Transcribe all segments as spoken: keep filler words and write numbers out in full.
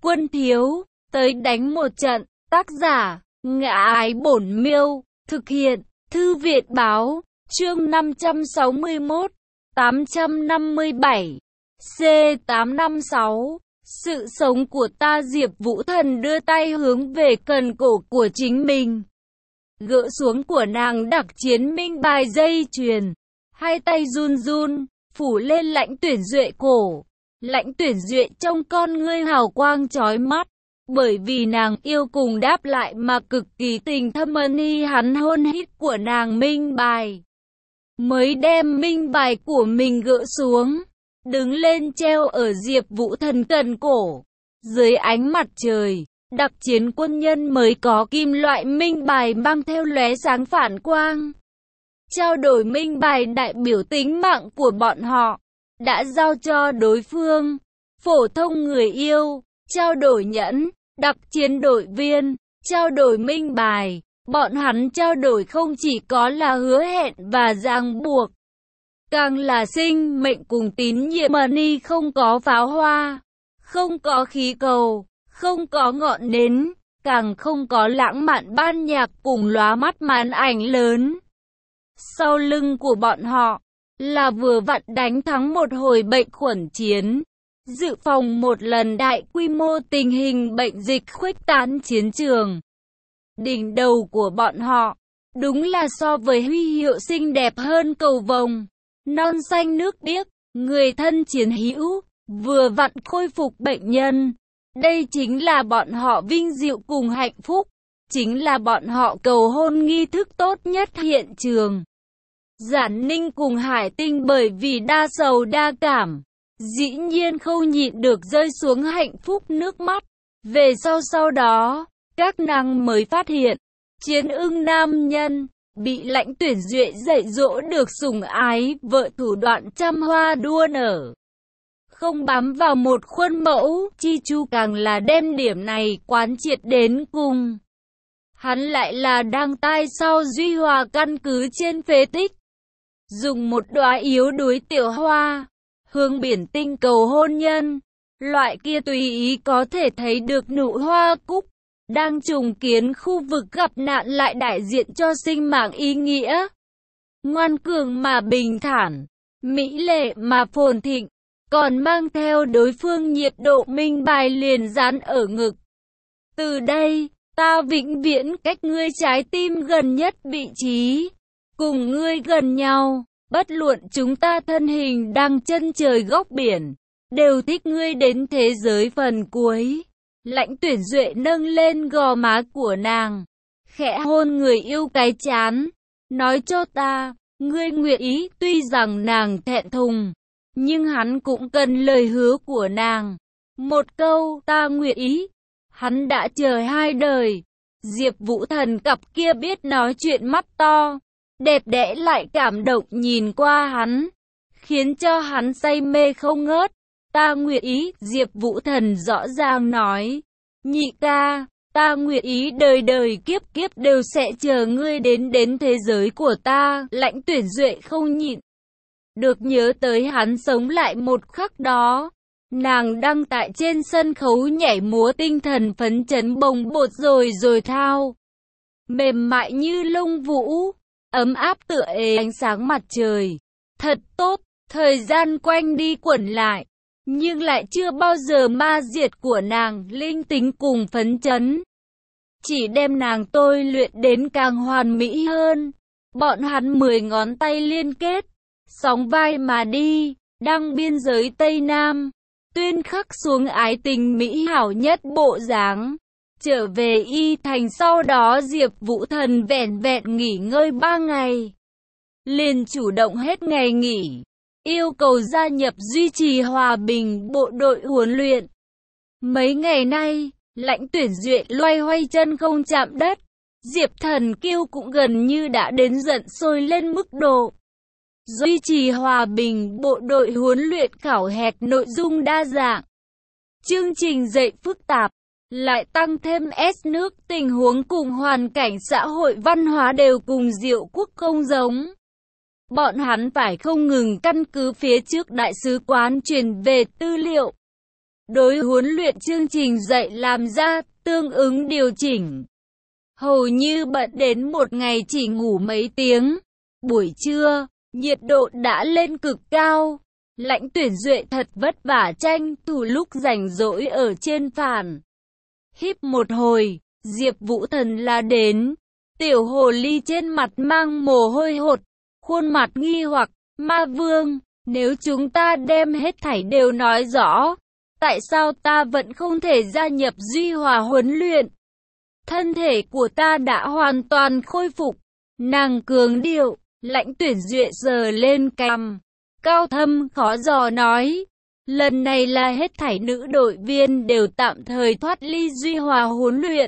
Quân thiếu, tới đánh một trận. Tác giả, Ngã Ái Bổn Miêu. Thực hiện, Thư viện Báo. Chương năm trăm sáu mươi mốt, tám trăm năm mươi bảy. C tám năm sáu. Sự sống của ta. Diệp Vũ Thần đưa tay hướng về cần cổ của chính mình. Gỡ xuống của nàng đặc chiến minh bài dây chuyền. Hai tay run run, phủ lên Lãnh Tuyển Duệ cổ. Lãnh Tuyển Duệ trong con ngươi hào quang chói mắt. Bởi vì nàng yêu cùng đáp lại mà cực kỳ tình thâm ân y hắn hôn hít của nàng minh bài. Mới đem minh bài của mình gỡ xuống. Đứng lên treo ở Diệp Vũ Thần cần cổ. Dưới ánh mặt trời, đặc chiến quân nhân mới có kim loại minh bài mang theo lóe sáng phản quang. Trao đổi minh bài đại biểu tính mạng của bọn họ. Đã giao cho đối phương. Phổ thông người yêu, trao đổi nhẫn, đặc chiến đội viên, trao đổi minh bài. Bọn hắn trao đổi không chỉ có là hứa hẹn và ràng buộc, càng là sinh mệnh cùng tín nhiệm. Money không có pháo hoa, không có khí cầu, không có ngọn nến, càng không có lãng mạn ban nhạc cùng lóa mắt màn ảnh lớn. Sau lưng của bọn họ là vừa vặn đánh thắng một hồi bệnh khuẩn chiến, dự phòng một lần đại quy mô tình hình bệnh dịch khuếch tán chiến trường. Đỉnh đầu của bọn họ đúng là so với huy hiệu xinh đẹp hơn cầu vồng, non xanh nước biếc, người thân chiến hữu, vừa vặn khôi phục bệnh nhân. Đây chính là bọn họ vinh diệu cùng hạnh phúc, chính là bọn họ cầu hôn nghi thức tốt nhất hiện trường. Giản Ninh cùng Hải Tinh bởi vì đa sầu đa cảm, dĩ nhiên không nhịn được rơi xuống hạnh phúc nước mắt. Về sau sau đó, các nàng mới phát hiện, Chiến Ưng nam nhân, bị Lãnh Tuyển Duệ dạy dỗ được sủng ái, vợ thủ đoạn trăm hoa đua nở. Không bám vào một khuôn mẫu, Chi Chu càng là đem điểm này quán triệt đến cùng. Hắn lại là đang tai sau Duy Hòa căn cứ trên phế tích. Dùng một đóa yếu đuối tiểu hoa, hướng biển tinh cầu hôn nhân. Loại kia tùy ý có thể thấy được nụ hoa cúc, đang trùng kiến khu vực gặp nạn lại đại diện cho sinh mạng ý nghĩa. Ngoan cường mà bình thản, mỹ lệ mà phồn thịnh, còn mang theo đối phương nhiệt độ minh bài liền dán ở ngực. Từ đây, ta vĩnh viễn cách ngươi trái tim gần nhất vị trí, cùng ngươi gần nhau, bất luận chúng ta thân hình đang chân trời góc biển, đều thích ngươi đến thế giới phần cuối. Lãnh Tuyển Duệ nâng lên gò má của nàng, khẽ hôn người yêu cái chán, nói cho ta, ngươi nguyện ý. Tuy rằng nàng thẹn thùng, nhưng hắn cũng cần lời hứa của nàng. Một câu, ta nguyện ý. Hắn đã chờ hai đời. Diệp Vũ Thần cặp kia biết nói chuyện mắt to, đẹp đẽ lại cảm động nhìn qua hắn, khiến cho hắn say mê không ngớt. Ta nguyện ý, Diệp Vũ Thần rõ ràng nói. Nhị ca, ta nguyện ý đời đời kiếp kiếp đều sẽ chờ ngươi đến đến thế giới của ta. Lãnh Tuyển Duệ không nhịn được nhớ tới hắn sống lại một khắc đó. Nàng đang tại trên sân khấu nhảy múa, tinh thần phấn chấn bồng bột rồi rồi thao. Mềm mại như lông vũ, ấm áp tựa ề ánh sáng mặt trời. Thật tốt, thời gian quanh đi quẩn lại, nhưng lại chưa bao giờ ma diệt của nàng linh tính cùng phấn chấn. Chỉ đem nàng tôi luyện đến càng hoàn mỹ hơn. Bọn hắn mười ngón tay liên kết, sóng vai mà đi, đăng biên giới Tây Nam, tuyên khắc xuống ái tình mỹ hảo nhất bộ dáng. Trở về Y Thành sau đó, Diệp Vũ Thần vẹn vẹn nghỉ ngơi ba ngày, liền chủ động hết ngày nghỉ, yêu cầu gia nhập duy trì hòa bình bộ đội huấn luyện. Mấy ngày nay, Lãnh Tuyển Duệ loay hoay chân không chạm đất, Diệp Thần Kiêu cũng gần như đã đến giận sôi lên mức độ. Duy trì hòa bình bộ đội huấn luyện khảo hạch nội dung đa dạng, chương trình dạy phức tạp, lại tăng thêm S nước tình huống cùng hoàn cảnh xã hội văn hóa đều cùng Diệu Quốc không giống. Bọn hắn phải không ngừng căn cứ phía trước đại sứ quán truyền về tư liệu, đối huấn luyện chương trình dạy làm ra tương ứng điều chỉnh. Hầu như bận đến một ngày chỉ ngủ mấy tiếng. Buổi trưa, nhiệt độ đã lên cực cao. Lãnh Tuyển Duệ thật vất vả tranh thủ lúc rảnh rỗi ở trên phản. Híp một hồi, Diệp Vũ Thần là đến. Tiểu hồ ly trên mặt mang mồ hôi hột, khuôn mặt nghi hoặc, Ma Vương, nếu chúng ta đem hết thảy đều nói rõ, tại sao ta vẫn không thể gia nhập Duy Hòa huấn luyện? Thân thể của ta đã hoàn toàn khôi phục. Nàng cường điệu, Lãnh Tuyển Duệ sờ lên cằm, cao thâm khó dò nói, lần này là hết thảy nữ đội viên đều tạm thời thoát ly Duy Hòa huấn luyện.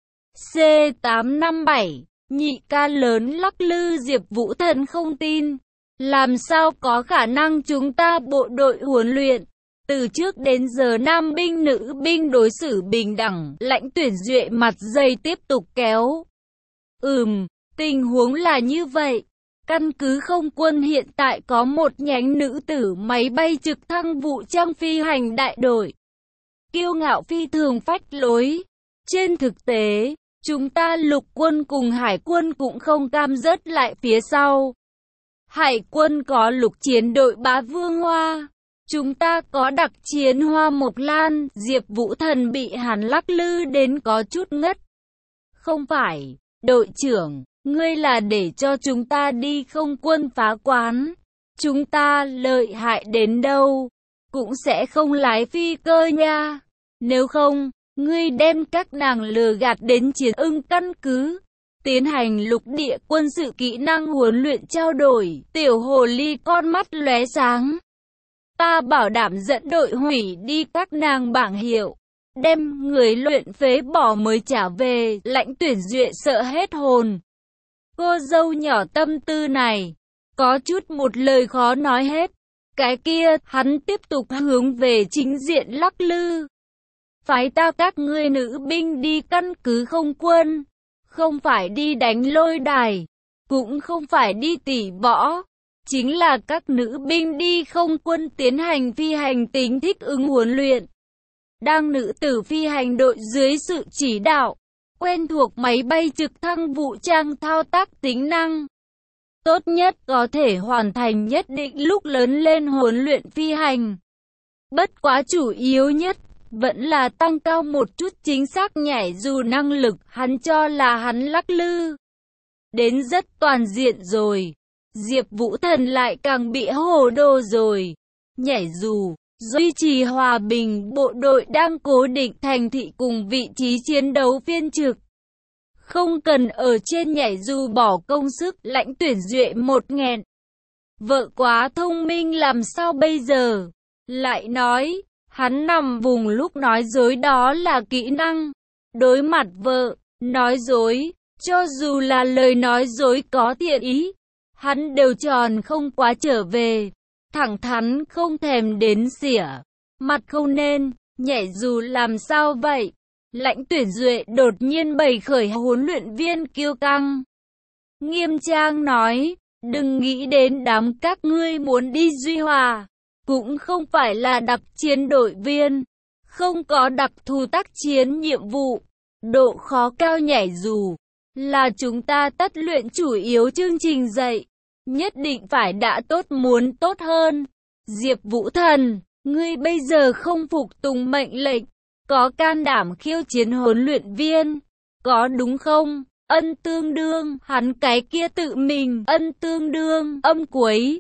C tám năm bảy, nhị ca lớn lắc lư. Diệp Vũ Thần không tin, làm sao có khả năng chúng ta bộ đội huấn luyện từ trước đến giờ nam binh nữ binh đối xử bình đẳng. Lãnh Tuyển Duệ mặt dày tiếp tục kéo. Ừm, tình huống là như vậy. Căn cứ không quân hiện tại có một nhánh nữ tử máy bay trực thăng vũ trang phi hành đại đội. Kiêu ngạo phi thường phách lối. Trên thực tế, chúng ta lục quân cùng hải quân cũng không cam rớt lại phía sau. Hải quân có lục chiến đội Bá Vương Hoa. Chúng ta có đặc chiến Hoa Mộc Lan. Diệp Vũ Thần bị hắn lắc lư đến có chút ngất. Không phải, đội trưởng, ngươi là để cho chúng ta đi không quân phá quán. Chúng ta lợi hại đến đâu, cũng sẽ không lái phi cơ nha. Nếu không, ngươi đem các nàng lừa gạt đến Chiến Ưng căn cứ, tiến hành lục địa quân sự kỹ năng huấn luyện trao đổi. Tiểu hồ ly con mắt lóe sáng. Ta bảo đảm dẫn đội hủy đi các nàng bảng hiệu, đem người luyện phế bỏ mới trả về. Lãnh Tuyển Duệ sợ hết hồn. Cô dâu nhỏ tâm tư này, có chút một lời khó nói hết. Cái kia, hắn tiếp tục hướng về chính diện lắc lư. Phái ta các ngươi nữ binh đi căn cứ không quân, không phải đi đánh lôi đài, cũng không phải đi tỉ võ, chính là các nữ binh đi không quân tiến hành phi hành tính thích ứng huấn luyện. Đang nữ tử phi hành đội dưới sự chỉ đạo, quen thuộc máy bay trực thăng vũ trang thao tác tính năng. Tốt nhất có thể hoàn thành nhất định lúc lớn lên huấn luyện phi hành. Bất quá chủ yếu nhất, vẫn là tăng cao một chút chính xác nhảy dù năng lực. Hắn cho là hắn lắc lư đến rất toàn diện rồi. Diệp Vũ Thần lại càng bị hồ đồ rồi. Nhảy dù, duy trì hòa bình, bộ đội đang cố định thành thị cùng vị trí chiến đấu phiên trực. Không cần ở trên nhảy dù bỏ công sức. Lãnh Tuyển Duệ một nghẹn. Vợ quá thông minh làm sao bây giờ? Lại nói, hắn nằm vùng lúc nói dối đó là kỹ năng. Đối mặt vợ, nói dối, cho dù là lời nói dối có thiện ý, hắn đều tròn không quá trở về. Thẳng thắn không thèm đến xỉa. Mặt không nên, nhảy dù làm sao vậy? Lãnh Tuyển Duệ đột nhiên bày khởi huấn luyện viên kiêu căng. Nghiêm trang nói, đừng nghĩ đến đám các ngươi muốn đi Duy Hòa. Cũng không phải là đặc chiến đội viên, không có đặc thù tác chiến nhiệm vụ, độ khó cao nhảy dù, là chúng ta tất luyện chủ yếu chương trình dạy, nhất định phải đã tốt muốn tốt hơn. Diệp Vũ Thần, ngươi bây giờ không phục tùng mệnh lệnh, có can đảm khiêu chiến huấn luyện viên, có đúng không? Ân tương đương, hắn cái kia tự mình, ân tương đương, âm quấy.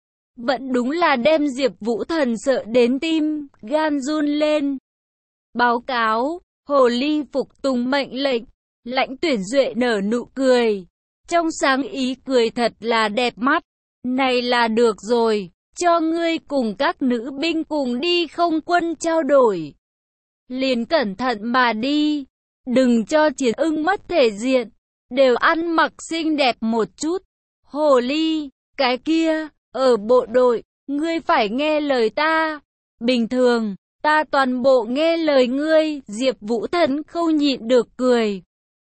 Vẫn đúng là đem Diệp Vũ Thần sợ đến tim, gan run lên. Báo cáo, hồ ly phục tùng mệnh lệnh. Lãnh Tuyển Duệ nở nụ cười. Trong sáng ý cười thật là đẹp mắt. Này là được rồi, cho ngươi cùng các nữ binh cùng đi không quân trao đổi. Liền cẩn thận mà đi. Đừng cho Chiến Ưng mất thể diện. Đều ăn mặc xinh đẹp một chút. Hồ ly, cái kia, ở bộ đội, ngươi phải nghe lời ta. Bình thường, ta toàn bộ nghe lời ngươi. Diệp Vũ Thần không nhịn được cười.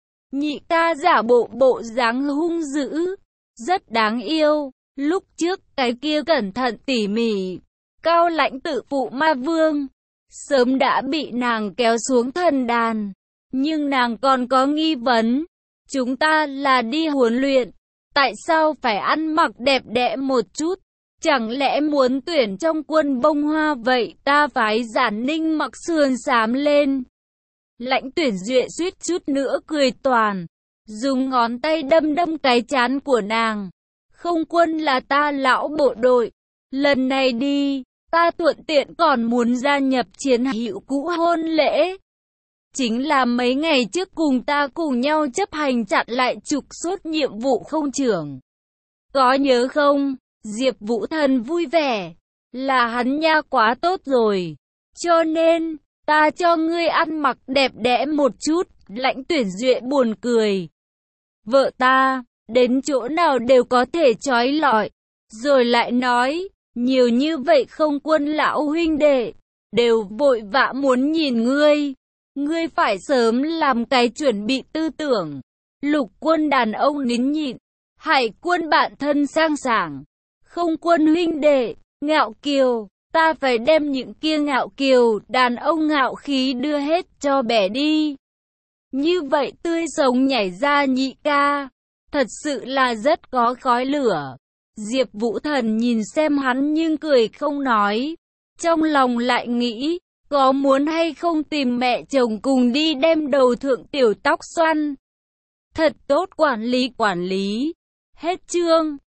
Nhị ca giả bộ bộ dáng hung dữ, rất đáng yêu. Lúc trước cái kia cẩn thận tỉ mỉ, cao lãnh tự phụ Ma Vương, sớm đã bị nàng kéo xuống thần đàn. Nhưng nàng còn có nghi vấn. Chúng ta là đi huấn luyện, tại sao phải ăn mặc đẹp đẽ một chút? Chẳng lẽ muốn tuyển trong quân bông hoa vậy? Ta phái Giản Ninh mặc sườn xám lên. Lãnh Tuyển Duệ suýt chút nữa cười toàn, dùng ngón tay đâm đâm cái trán của nàng. Không quân là ta lão bộ đội, lần này đi, ta thuận tiện còn muốn gia nhập chiến hữu cũ hôn lễ. Chính là mấy ngày trước cùng ta cùng nhau chấp hành chặn lại trục xuất nhiệm vụ không trưởng. Có nhớ không? Diệp Vũ Thần vui vẻ. Là hắn nha, quá tốt rồi. Cho nên, ta cho ngươi ăn mặc đẹp đẽ một chút. Lãnh Tuyển Duệ buồn cười. Vợ ta, đến chỗ nào đều có thể trói lọi. Rồi lại nói, nhiều như vậy không quân lão huynh đệ, đều vội vã muốn nhìn ngươi. Ngươi phải sớm làm cái chuẩn bị tư tưởng. Lục quân đàn ông nín nhịn, hải quân bạn thân sang sảng, không quân huynh đệ, ngạo kiều, ta phải đem những kia ngạo kiều, đàn ông ngạo khí đưa hết cho bẻ đi. Như vậy tươi sống nhảy ra nhị ca, thật sự là rất có khói lửa. Diệp Vũ Thần nhìn xem hắn nhưng cười không nói, trong lòng lại nghĩ, có muốn hay không tìm mẹ chồng cùng đi đem đầu thượng tiểu tóc xoăn. Thật tốt quản lý quản lý. Hết chương.